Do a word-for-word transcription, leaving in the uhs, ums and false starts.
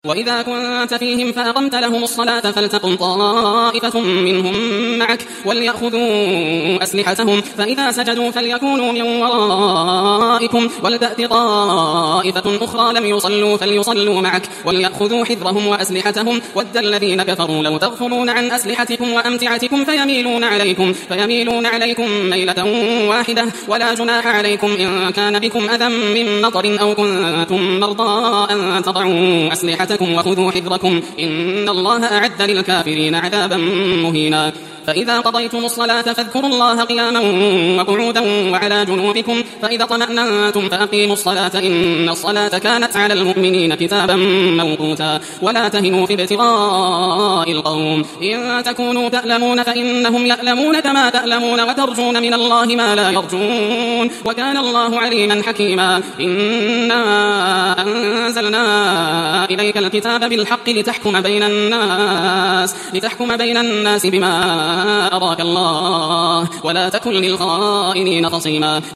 وإذا كنت فيهم فأقمت لهم الصلاة فلتقم طائفة منهم معك وليأخذوا أسلحتهم فإذا سجدوا فليكونوا من ورائكم ولتأت طائفة أخرى لم يصلوا فليصلوا معك وليأخذوا حذرهم وأسلحتهم ود الذين كفروا لو تغفلون عن أسلحتكم وأمتعتكم فيميلون عليكم, فيميلون عليكم ميلة واحدة ولا جناح عليكم إن كان بكم أذى من مطر أو كنتم مرضى أن تضعوا أسلحتكم وخذوا حذركم إن الله أعد للكافرين عذابا مهينا. فإذا قضيتم الصلاة فاذكروا الله قياما وقعودا وعلى جنوبكم فإذا طمأننتم فأقيموا الصلاة إن الصلاة كانت على المؤمنين كتابا موقوتا. ولا تهنوا في ابتغاء القوم إن تكونوا تألمون فإنهم يألمون كما تألمون وترجون من الله ما لا يرجون وكان الله عليما حكيما. إنا أنزلنا إليك الكتاب بالحق لتحكم بين الناس لتحكم بين الناس بما أراك الله ولا تكن للخائنين خصيما.